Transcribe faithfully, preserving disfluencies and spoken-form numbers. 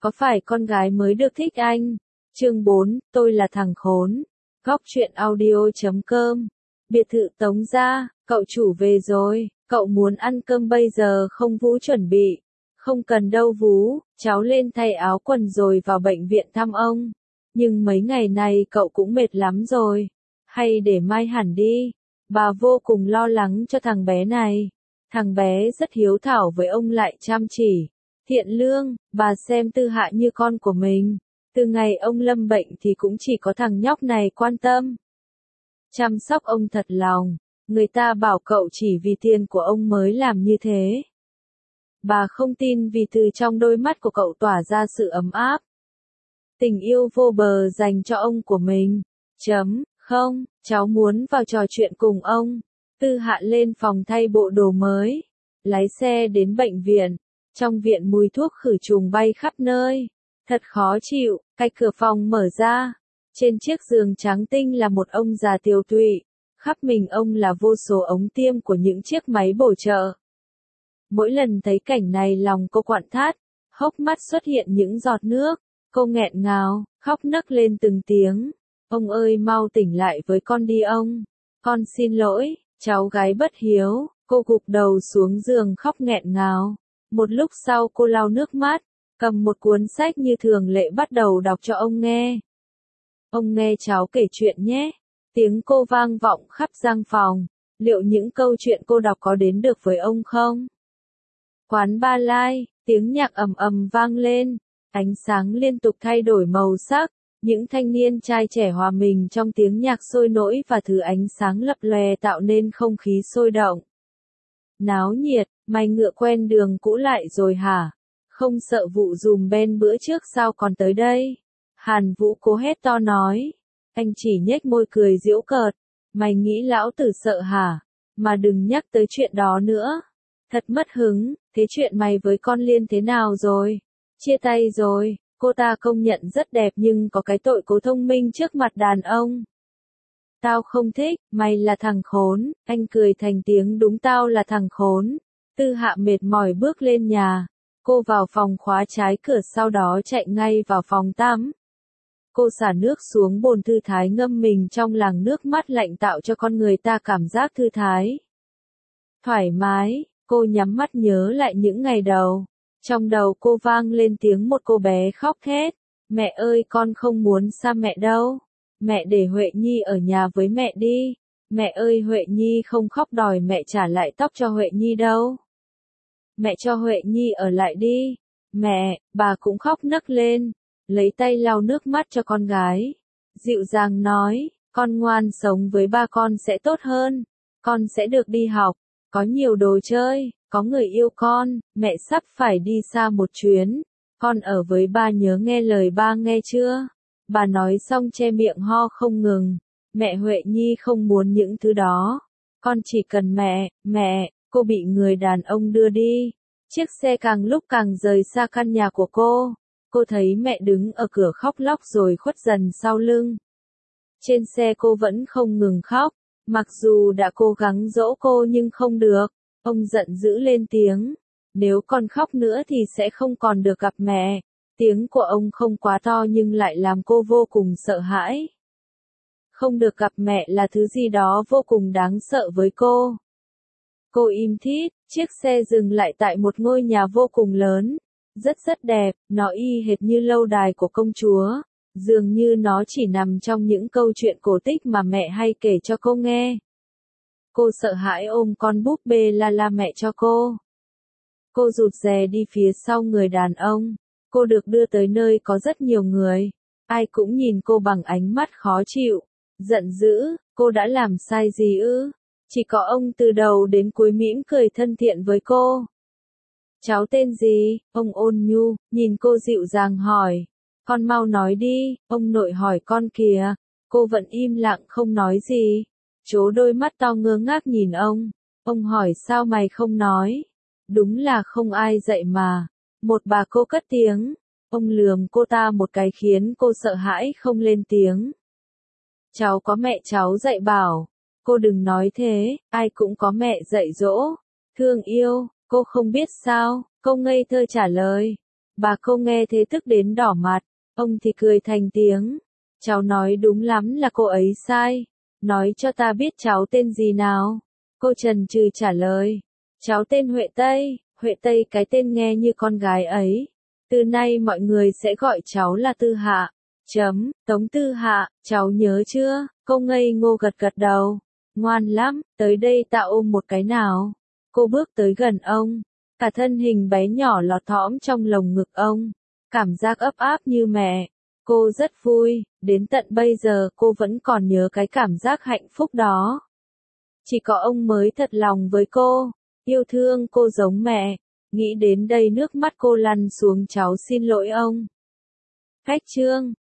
có phải con gái mới được thích anh? Chương bốn, tôi là thằng khốn. Góc truyện audio chấm com. Biệt thự Tống gia, cậu chủ về rồi, cậu muốn ăn cơm bây giờ không Vũ chuẩn bị? Không cần đâu Vũ, cháu lên thay áo quần rồi vào bệnh viện thăm ông. Nhưng mấy ngày này cậu cũng mệt lắm rồi. Hay để mai hẳn đi. Bà vô cùng lo lắng cho thằng bé này. Thằng bé rất hiếu thảo với ông lại chăm chỉ, thiện lương, bà xem Tư Hạ như con của mình. Từ ngày ông lâm bệnh thì cũng chỉ có thằng nhóc này quan tâm. Chăm sóc ông thật lòng, người ta bảo cậu chỉ vì tiền của ông mới làm như thế. Bà không tin vì từ trong đôi mắt của cậu tỏa ra sự ấm áp. Tình yêu vô bờ dành cho ông của mình. Chấm, không, cháu muốn vào trò chuyện cùng ông. Tư Hạ lên phòng thay bộ đồ mới, lái xe đến bệnh viện. Trong viện mùi thuốc khử trùng bay khắp nơi, thật khó chịu. Cái cửa phòng mở ra, trên chiếc giường trắng tinh là một ông già tiều tụy, khắp mình ông là vô số ống tiêm của những chiếc máy bổ trợ. Mỗi lần thấy cảnh này lòng cô quặn thắt, hốc mắt xuất hiện những giọt nước, cô nghẹn ngào, khóc nấc lên từng tiếng. Ông ơi mau tỉnh lại với con đi ông, con xin lỗi. Cháu gái bất hiếu, cô gục đầu xuống giường khóc nghẹn ngào. Một lúc sau cô lau nước mắt, cầm một cuốn sách như thường lệ bắt đầu đọc cho ông nghe. Ông nghe cháu kể chuyện nhé. Tiếng cô vang vọng khắp gian phòng. Liệu những câu chuyện cô đọc có đến được với ông không? Quán Ba Lai, tiếng nhạc ầm ầm vang lên. Ánh sáng liên tục thay đổi màu sắc. Những thanh niên trai trẻ hòa mình trong tiếng nhạc sôi nổi và thứ ánh sáng lập lòe tạo nên không khí sôi động. Náo nhiệt, mày ngựa quen đường cũ lại rồi hả? Không sợ vụ dùm Ben bữa trước sao còn tới đây? Hàn Vũ cố hét to nói. Anh chỉ nhếch môi cười giễu cợt. Mày nghĩ lão tử sợ hả? Mà đừng nhắc tới chuyện đó nữa. Thật mất hứng, thế chuyện mày với con Liên thế nào rồi? Chia tay rồi. Cô ta công nhận rất đẹp nhưng có cái tội cố thông minh trước mặt đàn ông. Tao không thích, mày là thằng khốn. Anh cười thành tiếng đúng tao là thằng khốn. Tư Hạ mệt mỏi bước lên nhà. Cô vào phòng khóa trái cửa sau đó chạy ngay vào phòng tắm. Cô xả nước xuống bồn thư thái ngâm mình trong làn nước mắt lạnh tạo cho con người ta cảm giác thư thái. Thoải mái, cô nhắm mắt nhớ lại những ngày đầu. Trong đầu cô vang lên tiếng một cô bé khóc thét. Mẹ ơi con không muốn xa mẹ đâu. Mẹ để Huệ Nhi ở nhà với mẹ đi. Mẹ ơi Huệ Nhi không khóc đòi mẹ trả lại tóc cho Huệ Nhi đâu. Mẹ cho Huệ Nhi ở lại đi. Mẹ, bà cũng khóc nấc lên. Lấy tay lau nước mắt cho con gái. Dịu dàng nói, con ngoan sống với ba con sẽ tốt hơn. Con sẽ được đi học, có nhiều đồ chơi. Có người yêu con, mẹ sắp phải đi xa một chuyến. Con ở với ba nhớ nghe lời ba nghe chưa? Bà nói xong che miệng ho không ngừng. Mẹ Huệ Nhi không muốn những thứ đó. Con chỉ cần mẹ, mẹ, cô bị người đàn ông đưa đi. Chiếc xe càng lúc càng rời xa căn nhà của cô. Cô thấy mẹ đứng ở cửa khóc lóc rồi khuất dần sau lưng. Trên xe cô vẫn không ngừng khóc. Mặc dù đã cố gắng dỗ cô nhưng không được. Ông giận dữ lên tiếng. Nếu còn khóc nữa thì sẽ không còn được gặp mẹ. Tiếng của ông không quá to nhưng lại làm cô vô cùng sợ hãi. Không được gặp mẹ là thứ gì đó vô cùng đáng sợ với cô. Cô im thít, chiếc xe dừng lại tại một ngôi nhà vô cùng lớn. Rất rất đẹp, nó y hệt như lâu đài của công chúa. Dường như nó chỉ nằm trong những câu chuyện cổ tích mà mẹ hay kể cho cô nghe. Cô sợ hãi ôm con búp bê la la mẹ cho cô. Cô rụt rè đi phía sau người đàn ông. Cô được đưa tới nơi có rất nhiều người. Ai cũng nhìn cô bằng ánh mắt khó chịu. Giận dữ, cô đã làm sai gì ư? Chỉ có ông từ đầu đến cuối mỉm cười thân thiện với cô. Cháu tên gì? Ông ôn nhu, nhìn cô dịu dàng hỏi. Con mau nói đi, ông nội hỏi con kìa. Cô vẫn im lặng không nói gì. Chố đôi mắt to ngơ ngác nhìn ông. Ông hỏi sao mày không nói? Đúng là không ai dạy mà. Một bà cô cất tiếng. Ông lườm cô ta một cái khiến cô sợ hãi không lên tiếng. Cháu có mẹ cháu dạy bảo. Cô đừng nói thế, ai cũng có mẹ dạy dỗ. Thương yêu, cô không biết sao, cô ngây thơ trả lời. Bà cô nghe thế tức đến đỏ mặt, ông thì cười thành tiếng. Cháu nói đúng lắm là cô ấy sai. Nói cho ta biết cháu tên gì nào. Cô chần chừ trả lời. Cháu tên Huệ Tây. Huệ Tây, cái tên nghe như con gái ấy. Từ nay mọi người sẽ gọi cháu là Tư Hạ. Chấm, Tống Tư Hạ, cháu nhớ chưa? Cô ngây ngô gật gật đầu. Ngoan lắm, tới đây ta ôm một cái nào. Cô bước tới gần ông. Cả thân hình bé nhỏ lọt thõm trong lồng ngực ông. Cảm giác ấp áp như mẹ. Cô rất vui, đến tận bây giờ cô vẫn còn nhớ cái cảm giác hạnh phúc đó. Chỉ có ông mới thật lòng với cô, yêu thương cô giống mẹ. Nghĩ đến đây nước mắt cô lăn xuống. Cháu xin lỗi ông. Khách trương.